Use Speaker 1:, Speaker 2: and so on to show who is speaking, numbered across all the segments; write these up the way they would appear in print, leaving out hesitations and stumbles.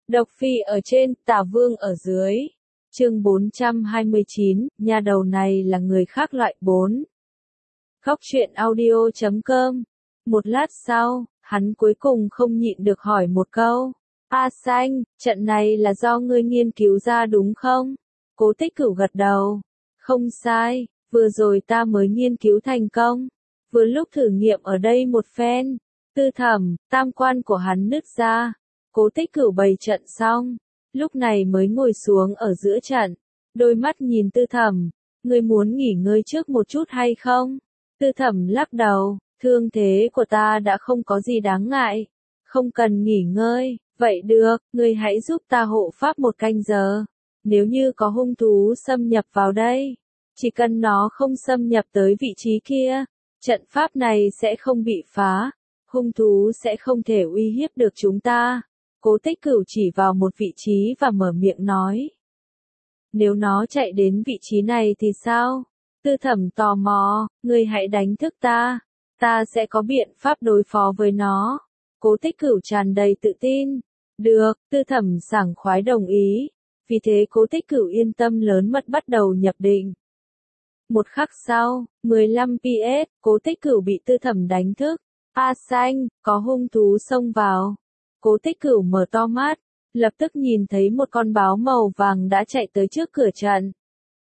Speaker 1: Độc Phi ở trên, Tả Vương ở dưới. Chương 429, nhà đầu này là người khác loại 4. Góc truyện audio.com. Một lát sau, hắn cuối cùng không nhịn được hỏi một câu. A Xanh, trận này là do ngươi nghiên cứu ra đúng không? Cố Tích Cửu gật đầu. Không sai, vừa rồi ta mới nghiên cứu thành công. Vừa lúc thử nghiệm ở đây một phen. Tư Thẩm, tam quan của hắn nứt ra. Cố Tích Cửu bày trận xong, lúc này mới ngồi xuống ở giữa trận, đôi mắt nhìn Tư Thẩm, ngươi muốn nghỉ ngơi trước một chút hay không? Tư Thẩm lắc đầu, thương thế của ta đã không có gì đáng ngại, không cần nghỉ ngơi, vậy được, ngươi hãy giúp ta hộ pháp một canh giờ, nếu như có hung thú xâm nhập vào đây, chỉ cần nó không xâm nhập tới vị trí kia, trận pháp này sẽ không bị phá, hung thú sẽ không thể uy hiếp được chúng ta. Cố Tích Cửu chỉ vào một vị trí và mở miệng nói. Nếu nó chạy đến vị trí này thì sao? Tư Thẩm tò mò, ngươi hãy đánh thức ta sẽ có biện pháp đối phó với nó. Cố Tích Cửu tràn đầy tự tin. Được, Tư Thẩm sảng khoái đồng ý. Vì thế Cố Tích Cửu yên tâm lớn mật bắt đầu nhập định. Một khắc sau, 15 PS, Cố Tích Cửu bị Tư Thẩm đánh thức. A Xanh, có hung thú xông vào. Cố Tích Cửu mở to mắt, lập tức nhìn thấy một con báo màu vàng đã chạy tới trước cửa trận.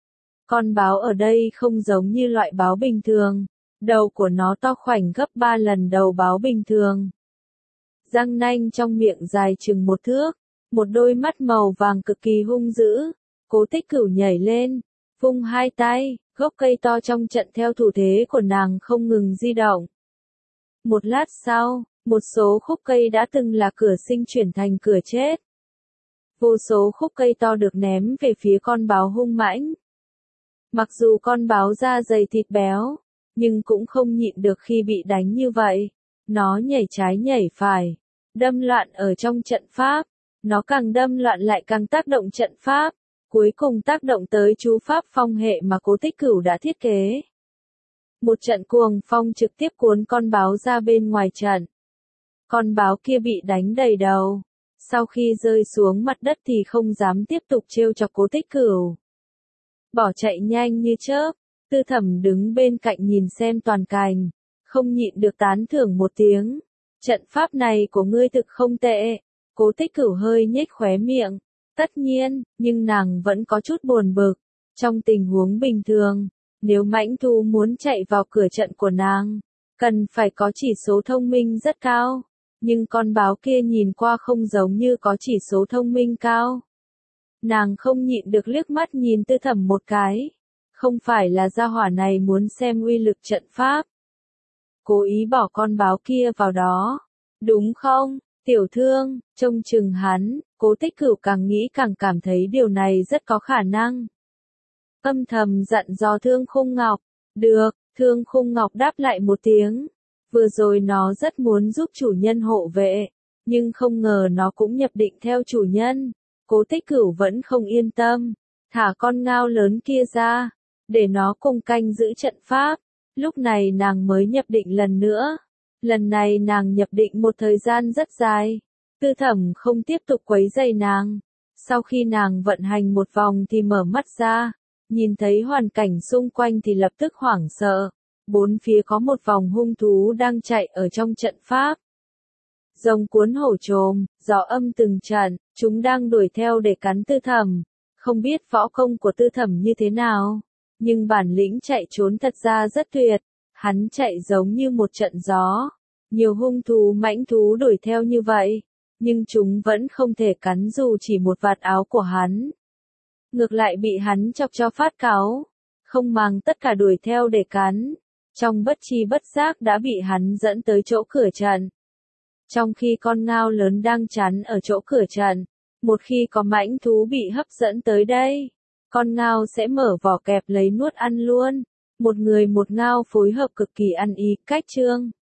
Speaker 1: Con báo ở đây không giống như loại báo bình thường, đầu của nó to khoảnh gấp 3 lần đầu báo bình thường. Răng nanh trong miệng dài chừng 1 thước, một đôi mắt màu vàng cực kỳ hung dữ. Cố Tích Cửu nhảy lên, vung hai tay, gốc cây to trong trận theo thủ thế của nàng không ngừng di động. Một lát sau, một số khúc cây đã từng là cửa sinh chuyển thành cửa chết. Vô số khúc cây to được ném về phía con báo hung mãnh. Mặc dù con báo da dày thịt béo, nhưng cũng không nhịn được khi bị đánh như vậy. Nó nhảy trái nhảy phải, đâm loạn ở trong trận pháp. Nó càng đâm loạn lại càng tác động trận pháp, cuối cùng tác động tới chú pháp phong hệ mà Cố Tích Cửu đã thiết kế. Một trận cuồng phong trực tiếp cuốn con báo ra bên ngoài trận. Con báo kia bị đánh đầy đầu. Sau khi rơi xuống mặt đất thì không dám tiếp tục trêu chọc Cố Tích Cửu. Bỏ chạy nhanh như chớp. Tư Thẩm đứng bên cạnh nhìn xem toàn cảnh, không nhịn được tán thưởng một tiếng. Trận pháp này của ngươi thực không tệ. Cố Tích Cửu hơi nhếch khóe miệng. Tất nhiên, nhưng nàng vẫn có chút buồn bực. Trong tình huống bình thường, nếu mãnh thú muốn chạy vào cửa trận của nàng, cần phải có chỉ số thông minh rất cao. Nhưng con báo kia nhìn qua không giống như có chỉ số thông minh cao. Nàng không nhịn được liếc mắt nhìn Tư Thẩm một cái. Không phải là gia hỏa này muốn xem uy lực trận pháp. Cố ý bỏ con báo kia vào đó. Đúng không, tiểu thương, trông chừng hắn, Cố Tích Cửu càng nghĩ càng cảm thấy điều này rất có khả năng. Âm thầm dặn dò Thương Khung Ngọc. Được, Thương Khung Ngọc đáp lại một tiếng. Vừa rồi nó rất muốn giúp chủ nhân hộ vệ, nhưng không ngờ nó cũng nhập định theo chủ nhân. Cố Tích Cửu vẫn không yên tâm, thả con ngao lớn kia ra, để nó cùng canh giữ trận pháp. Lúc này nàng mới nhập định lần nữa. Lần này nàng nhập định một thời gian rất dài. Tư Thẩm không tiếp tục quấy rầy nàng. Sau khi nàng vận hành một vòng thì mở mắt ra, nhìn thấy hoàn cảnh xung quanh thì lập tức hoảng sợ. Bốn phía có một vòng hung thú đang chạy ở trong trận pháp. Rồng cuốn hổ trồm, gió âm từng trận, chúng đang đuổi theo để cắn Tư Thẩm. Không biết võ công của Tư Thẩm như thế nào, nhưng bản lĩnh chạy trốn thật ra rất tuyệt. Hắn chạy giống như một trận gió. Nhiều hung thú mãnh thú đuổi theo như vậy, nhưng chúng vẫn không thể cắn dù chỉ một vạt áo của hắn. Ngược lại bị hắn chọc cho phát cáu, không màng tất cả đuổi theo để cắn. Trong bất tri bất giác đã bị hắn dẫn tới chỗ cửa trận. Trong khi con ngao lớn đang chắn ở chỗ cửa trận, một khi có mãnh thú bị hấp dẫn tới đây, con ngao sẽ mở vỏ kẹp lấy nuốt ăn luôn. Một người một ngao phối hợp cực kỳ ăn ý, cách chương.